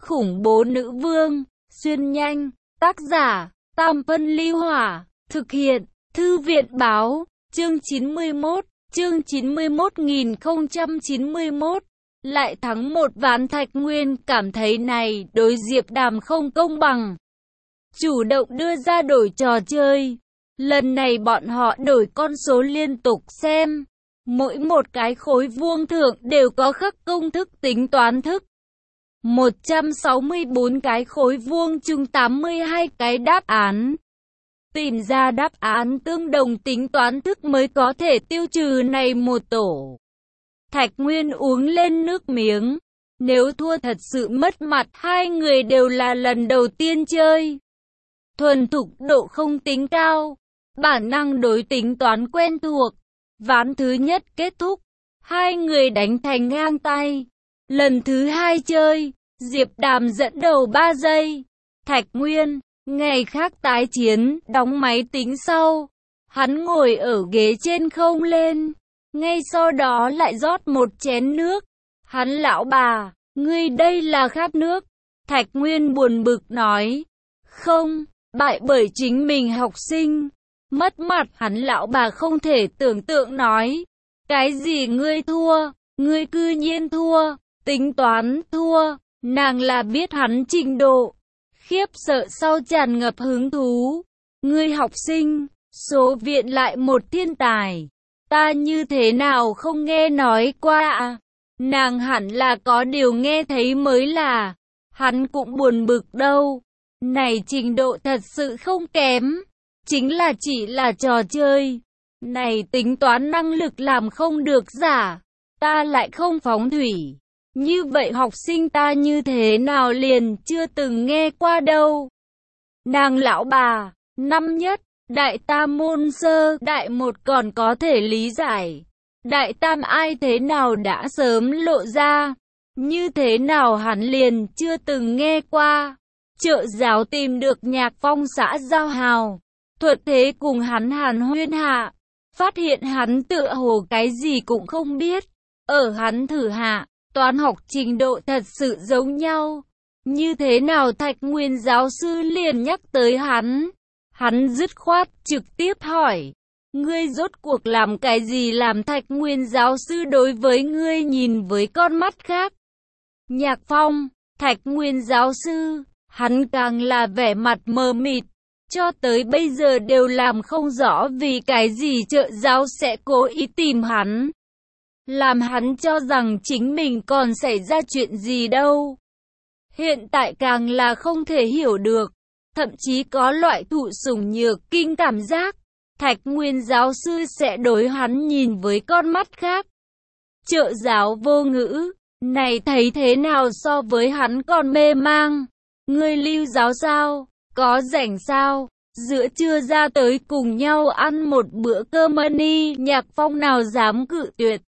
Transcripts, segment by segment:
khủng bố nữ vương, xuyên nhanh, tác giả, Tam Phân Ly Hỏa, thực hiện, Thư viện Báo, chương 91, chương 91.091, lại thắng một ván. Thạch Nguyên cảm thấy này đối Diệp Đàm không công bằng. Chủ động đưa ra đổi trò chơi. Lần này bọn họ đổi con số liên tục xem. Mỗi một cái khối vuông thượng đều có khắc công thức tính toán thức. 164 cái khối vuông chung 82 cái đáp án. Tìm ra đáp án tương đồng tính toán thức mới có thể tiêu trừ này một tổ. Thạch Nguyên uống lên nước miếng. Nếu thua thật sự mất mặt, hai người đều là lần đầu tiên chơi. Thuần thục độ không tính cao. Bản năng đối tính toán quen thuộc. Ván thứ nhất kết thúc. Hai người đánh thành ngang tay. Lần thứ hai chơi, Diệp Đàm dẫn đầu 3 giây. Thạch Nguyên, ngày khác tái chiến, đóng máy tính sau. Hắn ngồi ở ghế trên không lên. Ngay sau đó lại rót một chén nước. Hắn lão bà, ngươi đây là khát nước. Thạch Nguyên buồn bực nói. Không, bại bởi chính mình học sinh. Mất mặt. Hắn lão bà không thể tưởng tượng nói. Cái gì ngươi thua? Ngươi cư nhiên thua. Tính toán thua. Nàng là biết hắn trình độ. Khiếp sợ sau tràn ngập hứng thú. Ngươi học sinh, số viện lại một thiên tài. Ta như thế nào không nghe nói qua à? Nàng hẳn là có điều nghe thấy mới là. Hắn cũng buồn bực đâu. Này trình độ thật sự không kém. Chính là chỉ là trò chơi. Này tính toán năng lực làm không được giả. Ta lại không phóng thủy. Như vậy học sinh ta như thế nào liền chưa từng nghe qua đâu. Nàng lão bà, năm nhất, đại tam môn sơ, đại một còn có thể lý giải. Đại tam ai thế nào đã sớm lộ ra. Như thế nào hắn liền chưa từng nghe qua. Trợ giáo tìm được Nhạc Phong xã giao hào. Thuật thế cùng hắn hàn huyên hạ. Phát hiện hắn tựa hồ cái gì cũng không biết. Ở hắn thử hạ. Toán học trình độ thật sự giống nhau. Như thế nào Thạch Nguyên giáo sư liền nhắc tới hắn. Hắn dứt khoát trực tiếp hỏi. Ngươi rốt cuộc làm cái gì làm Thạch Nguyên giáo sư đối với ngươi nhìn với con mắt khác. Nhạc Phong, Thạch Nguyên giáo sư, hắn càng là vẻ mặt mờ mịt. Cho tới bây giờ đều làm không rõ vì cái gì trợ giáo sẽ cố ý tìm hắn. Làm hắn cho rằng chính mình còn xảy ra chuyện gì đâu. Hiện tại càng là không thể hiểu được. Thậm chí có loại thụ sủng nhược kinh cảm giác. Thạch Nguyên giáo sư sẽ đối hắn nhìn với con mắt khác. Trợ giáo vô ngữ. Này thấy thế nào so với hắn còn mê mang. Ngươi Lưu giáo sao? Có rảnh sao? Giữa trưa ra tới cùng nhau ăn một bữa cơm đi. Nhạc Phong nào dám cự tuyệt.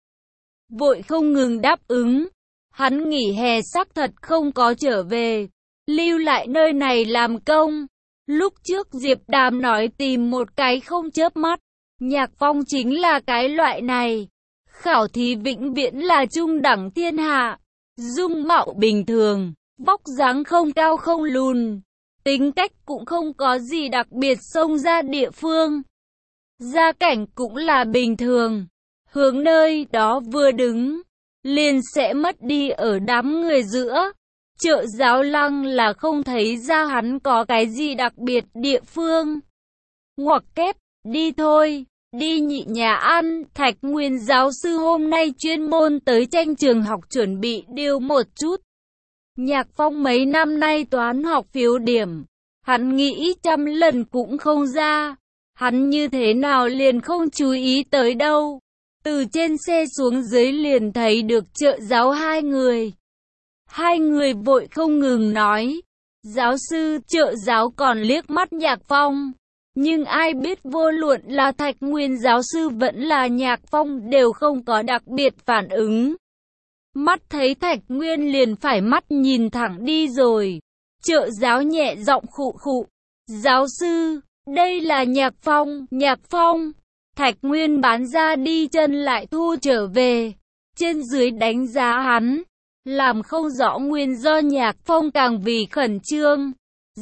Vội không ngừng đáp ứng. Hắn nghỉ hè xác thật không có trở về. Lưu lại nơi này làm công. Lúc trước Diệp Đàm nói tìm một cái không chớp mắt. Nhạc Phong chính là cái loại này. Khảo thí vĩnh viễn là trung đẳng thiên hạ. Dung mạo bình thường. Vóc dáng không cao không lùn. Tính cách cũng không có gì đặc biệt xông ra địa phương. Gia cảnh cũng là bình thường. Hướng nơi đó vừa đứng, liền sẽ mất đi ở đám người giữa. Trợ giáo Lăng là không thấy ra hắn có cái gì đặc biệt địa phương. Ngoặc kép, đi thôi, đi nhị nhà ăn. Thạch Nguyên giáo sư hôm nay chuyên môn tới tranh trường học chuẩn bị điều một chút. Nhạc Phong mấy năm nay toán học phiếu điểm, hắn nghĩ trăm lần cũng không ra. Hắn như thế nào liền không chú ý tới đâu. Từ trên xe xuống dưới liền thấy được trợ giáo hai người. Hai người vội không ngừng nói. Giáo sư, trợ giáo còn liếc mắt Nhạc Phong. Nhưng ai biết vô luận là Thạch Nguyên giáo sư vẫn là Nhạc Phong đều không có đặc biệt phản ứng. Mắt thấy Thạch Nguyên liền phải mắt nhìn thẳng đi rồi. Trợ giáo nhẹ giọng khụ khụ. Giáo sư, đây là Nhạc Phong, Nhạc Phong. Thạch Nguyên bán ra đi chân lại thu trở về. Trên dưới đánh giá hắn. Làm không rõ nguyên do Nhạc Phong càng vì khẩn trương.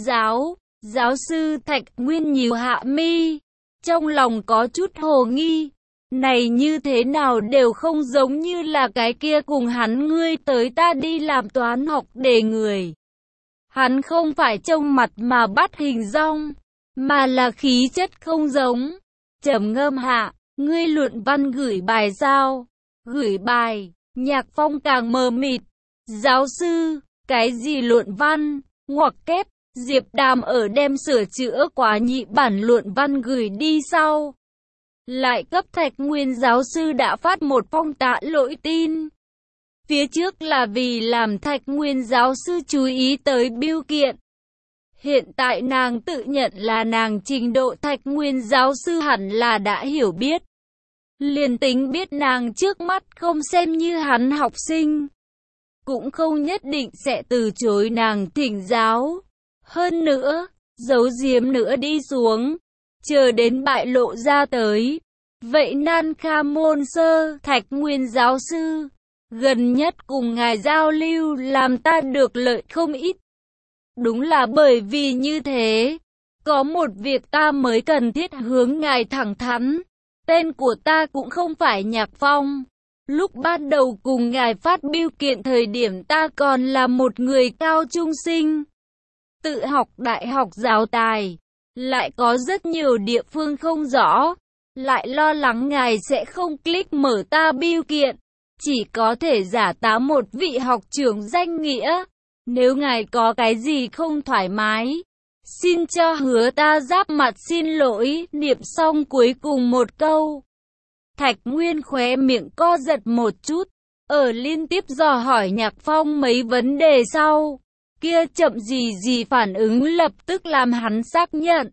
Giáo sư Thạch Nguyên nhíu hạ mi, trong lòng có chút hồ nghi. Này như thế nào đều không giống như là cái kia cùng hắn ngươi tới ta đi làm toán học đề người. Hắn không phải trông mặt mà bắt hình dong, mà là khí chất không giống. Trầm ngâm hạ, ngươi luận văn gửi bài sao? Gửi bài, Nhạc Phong càng mờ mịt. Giáo sư, cái gì luận văn? Ngoặc kép, Diệp Đàm ở đem sửa chữa quá nhị bản luận văn gửi đi sau. Lại cấp Thạch Nguyên giáo sư đã phát một phong tạ lỗi tin. Phía trước là vì làm Thạch Nguyên giáo sư chú ý tới bưu kiện. Hiện tại nàng tự nhận là nàng trình độ Thạch Nguyên giáo sư hẳn là đã hiểu biết. Liền tính biết nàng trước mắt không xem như hắn học sinh, cũng không nhất định sẽ từ chối nàng thỉnh giáo. Hơn nữa, giấu giếm nữa đi xuống, chờ đến bại lộ ra tới. Vậy Nan Kha Môn Sơ, Thạch Nguyên giáo sư, gần nhất cùng ngài giao lưu làm ta được lợi không ít. Đúng là bởi vì như thế, có một việc ta mới cần thiết hướng ngài thẳng thắn. Tên của ta cũng không phải Nhạc Phong. Lúc ban đầu cùng ngài phát bưu kiện thời điểm ta còn là một người cao trung sinh, tự học đại học giáo tài, lại có rất nhiều địa phương không rõ, lại lo lắng ngài sẽ không click mở ta bưu kiện, chỉ có thể giả tá một vị học trưởng danh nghĩa. Nếu ngài có cái gì không thoải mái, xin cho hứa ta giáp mặt xin lỗi. Niệm xong cuối cùng một câu, Thạch Nguyên khóe miệng co giật một chút, ở liên tiếp dò hỏi Nhạc Phong mấy vấn đề sau, kia chậm gì phản ứng lập tức làm hắn xác nhận.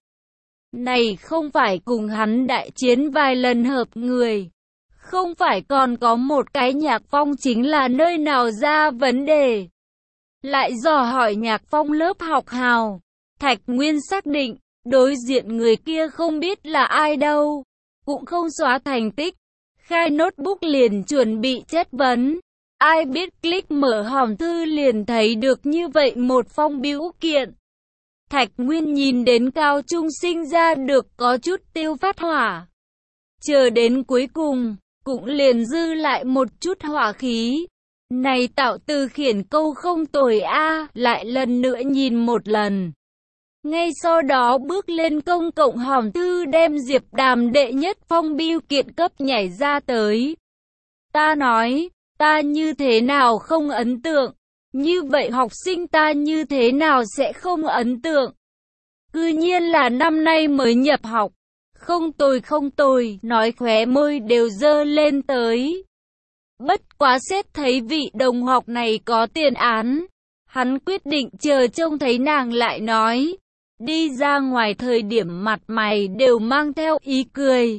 Này không phải cùng hắn đại chiến vài lần hợp người, không phải còn có một cái Nhạc Phong chính là nơi nào ra vấn đề. Lại dò hỏi Nhạc Phong lớp học hào, Thạch Nguyên xác định, đối diện người kia không biết là ai đâu, cũng không xóa thành tích, khai notebook liền chuẩn bị chất vấn. Ai biết click mở hòm thư liền thấy được như vậy một phong bưu kiện. Thạch Nguyên nhìn đến cao trung sinh ra được có chút tiêu phát hỏa. Chờ đến cuối cùng, cũng liền dư lại một chút hỏa khí. Này tạo từ khiển câu không tồi a, lại lần nữa nhìn một lần. Ngay sau đó bước lên công cộng hòm thư đem Diệp Đàm đệ nhất phong bưu kiện cấp nhảy ra tới. Ta nói, ta như thế nào không ấn tượng, như vậy học sinh ta như thế nào sẽ không ấn tượng. Cư nhiên là năm nay mới nhập học, không tồi, nói khóe môi đều dơ lên tới. Bất quá xét thấy vị đồng học này có tiền án, hắn quyết định chờ trông thấy nàng lại nói. Đi ra ngoài thời điểm mặt mày đều mang theo ý cười.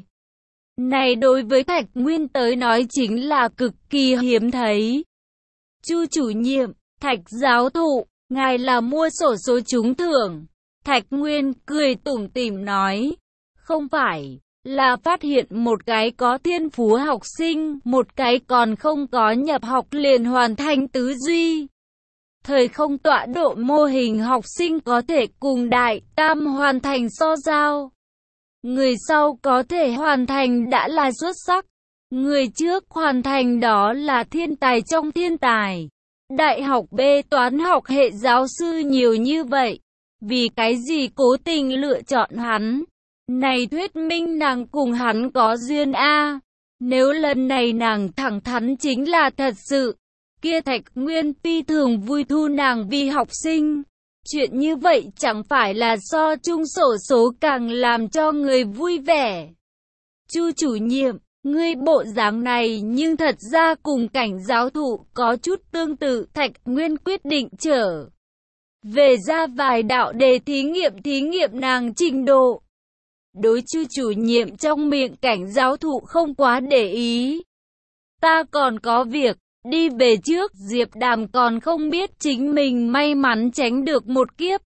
Này đối với Thạch Nguyên tới nói chính là cực kỳ hiếm thấy. Chu chủ nhiệm, Thạch giáo thụ, ngài là mua xổ số trúng thưởng. Thạch Nguyên cười tủm tỉm nói. Không phải, là phát hiện một cái có thiên phú học sinh, một cái còn không có nhập học liền hoàn thành tứ duy. Thời không tọa độ mô hình học sinh có thể cùng đại tam hoàn thành so giao. Người sau có thể hoàn thành đã là xuất sắc. Người trước hoàn thành đó là thiên tài trong thiên tài. Đại học B toán học hệ giáo sư nhiều như vậy. Vì cái gì cố tình lựa chọn hắn? Này thuyết minh nàng cùng hắn có duyên a. Nếu lần này nàng thẳng thắn chính là thật sự, kia Thạch Nguyên phi thường vui thu nàng vì học sinh. Chuyện như vậy chẳng phải là so chung xổ số càng làm cho người vui vẻ. Chu chủ nhiệm, ngươi bộ dáng này nhưng thật ra cùng Cảnh giáo thụ có chút tương tự. Thạch Nguyên quyết định trở về ra vài đạo đề thí nghiệm nàng trình độ. Đối Chu chủ nhiệm trong miệng Cảnh giáo thụ không quá để ý. Ta còn có việc, đi về trước. Diệp Đàm còn không biết chính mình may mắn tránh được một kiếp.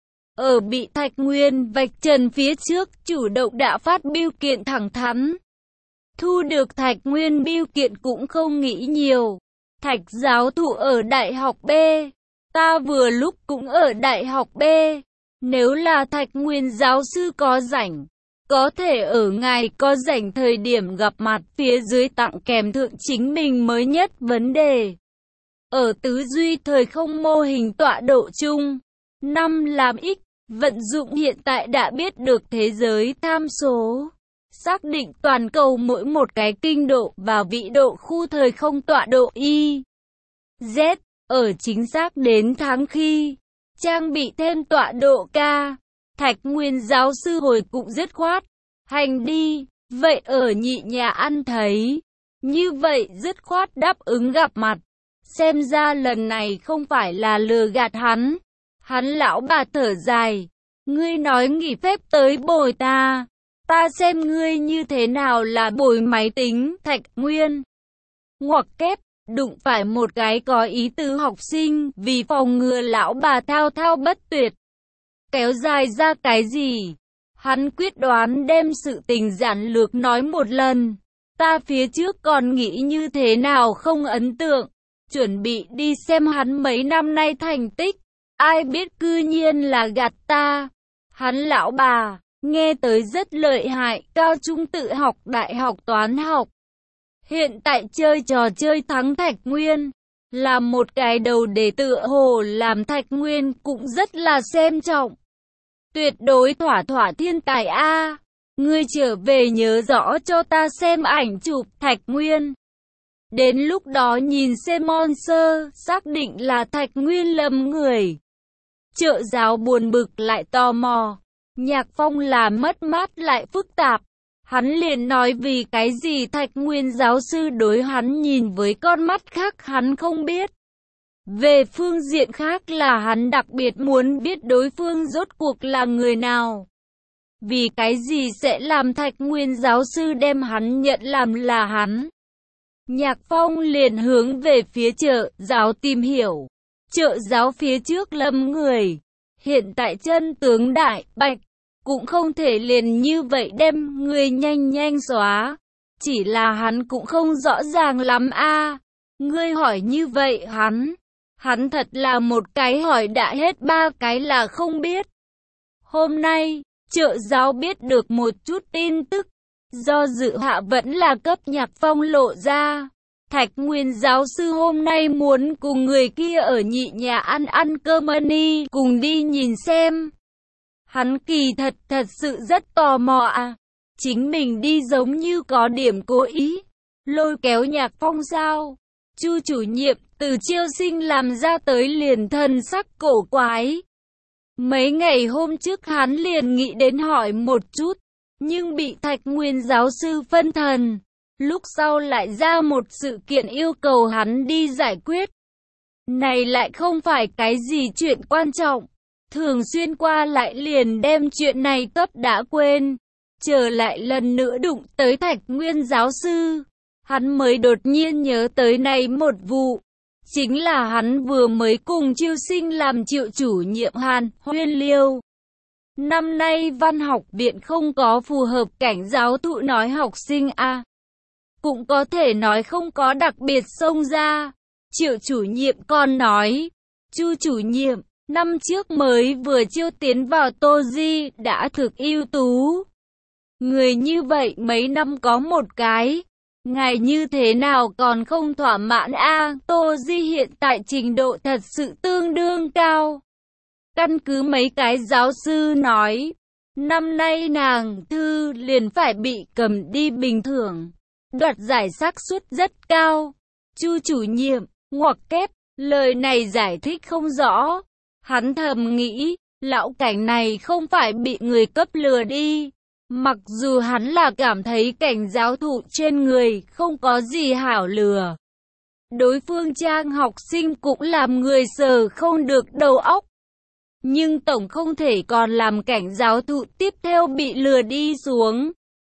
Ở bị Thạch Nguyên vạch trần phía trước, chủ động đã phát bưu kiện thẳng thắn. Thu được Thạch Nguyên bưu kiện cũng không nghĩ nhiều. Thạch giáo thụ ở Đại học B. Ta vừa lúc cũng ở Đại học B. Nếu là Thạch Nguyên giáo sư có rảnh, có thể ở ngài có rảnh thời điểm gặp mặt phía dưới tặng kèm thượng chính mình mới nhất vấn đề. Ở tư duy thời không mô hình tọa độ chung. 5 làm ích, vận dụng hiện tại đã biết được thế giới tham số. Xác định toàn cầu mỗi một cái kinh độ và vĩ độ khu thời không tọa độ Y. Z, ở chính xác đến tháng khi. Trang bị thêm tọa độ K. Thạch Nguyên giáo sư hồi cũng dứt khoát. Hành đi, vậy ở nhị nhà ăn thấy. Như vậy dứt khoát đáp ứng gặp mặt. Xem ra lần này không phải là lừa gạt hắn. Hắn lão bà thở dài. Ngươi nói nghỉ phép tới bồi ta. Ta xem ngươi như thế nào là bồi máy tính. Thạch Nguyên ngoặc kép, đụng phải một cái có ý tứ học sinh, vì phòng ngừa lão bà thao thao bất tuyệt. Kéo dài ra cái gì? Hắn quyết đoán đem sự tình giản lược nói một lần. Ta phía trước còn nghĩ như thế nào không ấn tượng. Chuẩn bị đi xem hắn mấy năm nay thành tích. Ai biết cư nhiên là gạt ta. Hắn lão bà, nghe tới rất lợi hại, cao trung tự học, đại học toán học. Hiện tại chơi trò chơi thắng Thạch Nguyên. Là một cái đầu để tựa hồ làm Thạch Nguyên cũng rất là xem trọng. Tuyệt đối thỏa thỏa thiên tài A. Ngươi trở về nhớ rõ cho ta xem ảnh chụp Thạch Nguyên. Đến lúc đó nhìn xem monster, xác định là Thạch Nguyên lầm người. Trợ giáo buồn bực lại tò mò. Nhạc Phong là mất mát lại phức tạp. Hắn liền nói vì cái gì Thạch Nguyên giáo sư đối hắn nhìn với con mắt khác hắn không biết. Về phương diện khác là hắn đặc biệt muốn biết đối phương rốt cuộc là người nào. Vì cái gì sẽ làm Thạch Nguyên giáo sư đem hắn nhận làm là hắn. Nhạc Phong liền hướng về phía trợ giáo tìm hiểu. Trợ giáo phía trước lâm người. Hiện tại chân tướng đại bạch. Cũng không thể liền như vậy đem người nhanh nhanh xóa. Chỉ là hắn cũng không rõ ràng lắm a. Ngươi hỏi như vậy hắn thật là một cái hỏi đã hết ba cái là không biết. Hôm nay, trợ giáo biết được một chút tin tức. Do dự hạ vẫn là cấp Nhạc Phong lộ ra. Thạch Nguyên giáo sư hôm nay muốn cùng người kia ở nhị nhà ăn cơm đi, cùng đi nhìn xem. Hắn kỳ thật sự rất tò mò à. Chính mình đi giống như có điểm cố ý. Lôi kéo Nhạc Phong sao? Chu chủ nhiệm từ chiêu sinh làm ra tới liền thần sắc cổ quái. Mấy ngày hôm trước hắn liền nghĩ đến hỏi một chút. Nhưng bị Thạch Nguyên giáo sư phân thần. Lúc sau lại ra một sự kiện yêu cầu hắn đi giải quyết. Này lại không phải cái gì chuyện quan trọng. Thường xuyên qua lại liền đem chuyện này cấp đã quên. Trở lại lần nữa đụng tới Thạch Nguyên giáo sư. Hắn mới đột nhiên nhớ tới này một vụ. Chính là hắn vừa mới cùng chiêu sinh làm triệu chủ nhiệm Hàn Huyên Liêu. Năm nay văn học viện không có phù hợp cảnh giáo thụ nói học sinh A. Cũng có thể nói không có đặc biệt xông ra. Triệu chủ nhiệm còn nói. Chu chủ nhiệm, năm trước mới vừa chiêu tiến vào Tô Di đã thực ưu tú. Người như vậy mấy năm có một cái. Ngài như thế nào còn không thỏa mãn a? Tô Di hiện tại trình độ thật sự tương đương cao. Căn cứ mấy cái giáo sư nói, năm nay nàng thư liền phải bị cầm đi bình thường. Đoạt giải xác suất rất cao. Chu chủ nhiệm, ngoặc kép, lời này giải thích không rõ. Hắn thầm nghĩ, lão cảnh này không phải bị người cấp lừa đi. Mặc dù hắn là cảm thấy cảnh giáo thụ trên người không có gì hảo lừa. Đối phương trang học sinh cũng làm người sờ không được đầu óc. Nhưng tổng không thể còn làm cảnh giáo thụ tiếp theo bị lừa đi xuống.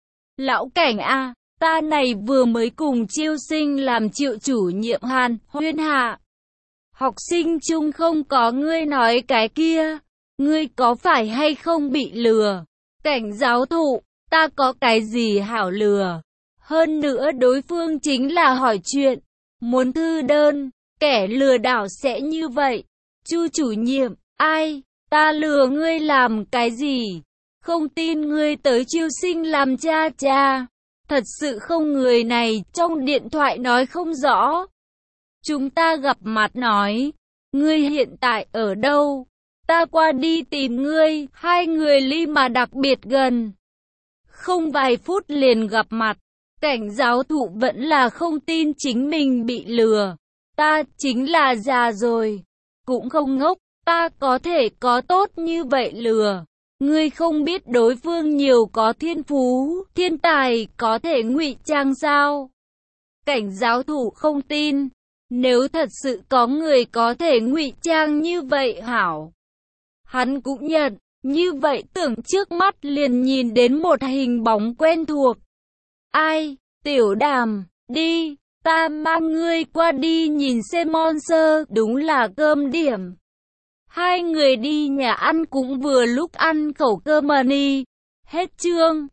Lão cảnh a, ta này vừa mới cùng chiêu sinh làm triệu chủ nhiệm Hàn Huyên hạ. Học sinh chung không có ngươi nói cái kia. Ngươi có phải hay không bị lừa? Cảnh giáo thụ, ta có cái gì hảo lừa? Hơn nữa đối phương chính là hỏi chuyện. muốn thư đơn, kẻ lừa đảo sẽ như vậy. Chu chủ nhiệm, ai, ta lừa ngươi làm cái gì? Không tin ngươi tới chiêu sinh làm cha cha. Thật sự không, người này trong điện thoại nói không rõ. Chúng ta gặp mặt nói, ngươi hiện tại ở đâu? Ta qua đi tìm ngươi. Hai người ly mà đặc biệt gần. Không vài phút liền gặp mặt. Cảnh giáo thụ vẫn là không tin chính mình bị lừa. Ta chính là già rồi, cũng không ngốc, ta có thể có tốt như vậy lừa. Ngươi không biết đối phương nhiều có thiên phú, thiên tài, có thể ngụy trang sao? Cảnh giáo thủ không tin. Nếu thật sự có người có thể ngụy trang như vậy hảo, hắn cũng nhận. Như vậy tưởng trước mắt liền nhìn đến một hình bóng quen thuộc. Ai? Tiểu Đàm, đi, ta mang ngươi qua đi nhìn xem monster, đúng là cơm điểm. Hai người đi nhà ăn cũng vừa lúc ăn khẩu cơm mani. Hết chương.